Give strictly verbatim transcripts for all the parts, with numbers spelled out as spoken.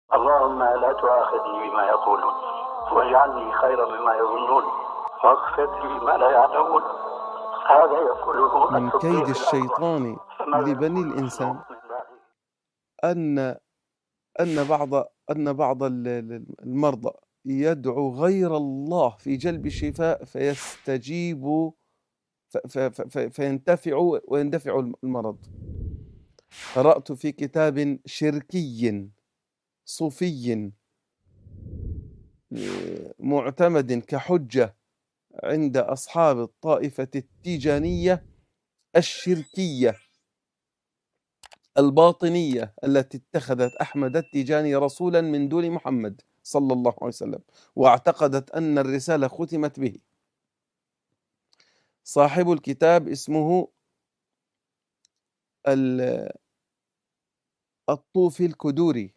اللهم لا تؤاخذني بما يقولون واجعلني خيرا مما يظنون واغفر لي ما لا يعلمون. هذا يقوله من كيد الصديق الشيطان لبني الإنسان أن أن بعض أن بعض المرضى يدعو غير الله في جلب الشفاء فيستجيب فينتفع ويندفع المرض. قرأت في كتاب شركي صوفي معتمد كحجة عند أصحاب الطائفة التيجانية الشركية الباطنية التي اتخذت أحمد التيجاني رسولا من دون محمد صلى الله عليه وسلم، واعتقدت أن الرسالة ختمت به. صاحب الكتاب اسمه الطوفي الكدوري،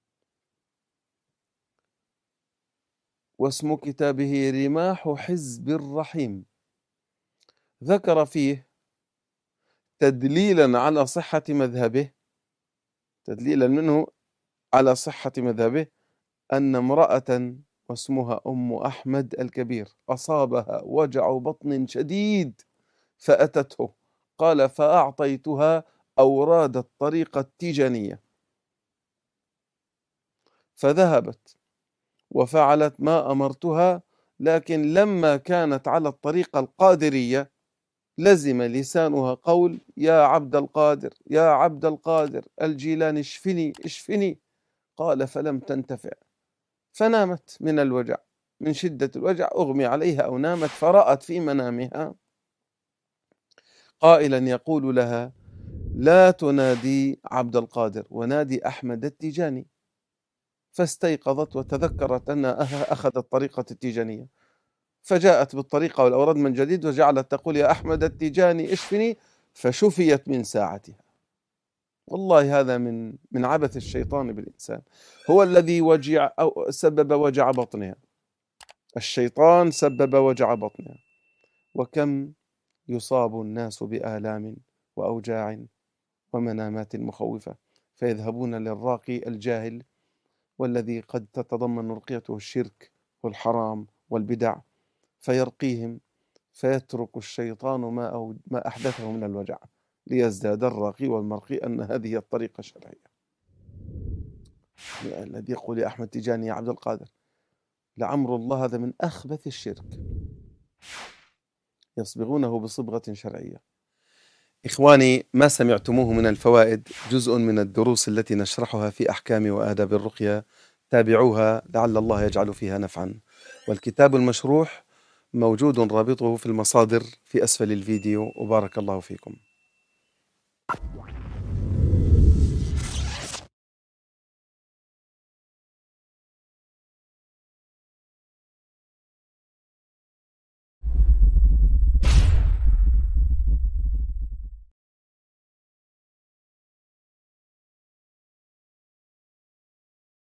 واسم كتابه رماح حزب الرحيم. ذكر فيه تدليلا على صحة مذهبه تدليلا منه على صحة مذهبه أن امرأة واسمها أم أحمد الكبير أصابها وجع بطن شديد فأتته، قال فأعطيتها أوراد الطريقة التيجانية فذهبت وفعلت ما أمرتها، لكن لما كانت على الطريقة القادرية لزم لسانها قول يا عبد القادر يا عبد القادر الجيلاني اشفني اشفني. قال فلم تنتفع فنامت من الوجع، من شدة الوجع أغمي عليها أو نامت، فرأت في منامها قائلا يقول لها لا تنادي عبد القادر ونادي أحمد التيجاني. فاستيقظت وتذكرت أنها أخذت الطريقة التيجانية، فجاءت بالطريقة والأوراد من جديد وجعلت تقول يا أحمد التيجاني اشفني، فشفيت من ساعتها. والله هذا من من عبث الشيطان بالإنسان، هو الذي وجع أو سبب وجع بطنها. الشيطان سبب وجع بطنها. وكم يصاب الناس بآلام وأوجاع ومنامات مخوفة فيذهبون للراقي الجاهل والذي قد تتضمن رقيته الشرك والحرام والبدع فيرقيهم، فيترك الشيطان ما, أو ما أحدثه من الوجع ليزداد الراقي والمرقي أن هذه الطريقة الشرعية. الذي يقول يا أحمد تيجاني يا عبد القادر، لعمر الله هذا من أخبث الشرك، يصبغونه بصبغة شرعية. إخواني، ما سمعتموه من الفوائد جزء من الدروس التي نشرحها في أحكام وآداب الرقية، تابعوها لعل الله يجعل فيها نفعا. والكتاب المشروح موجود رابطه في المصادر في أسفل الفيديو، وبارك الله فيكم.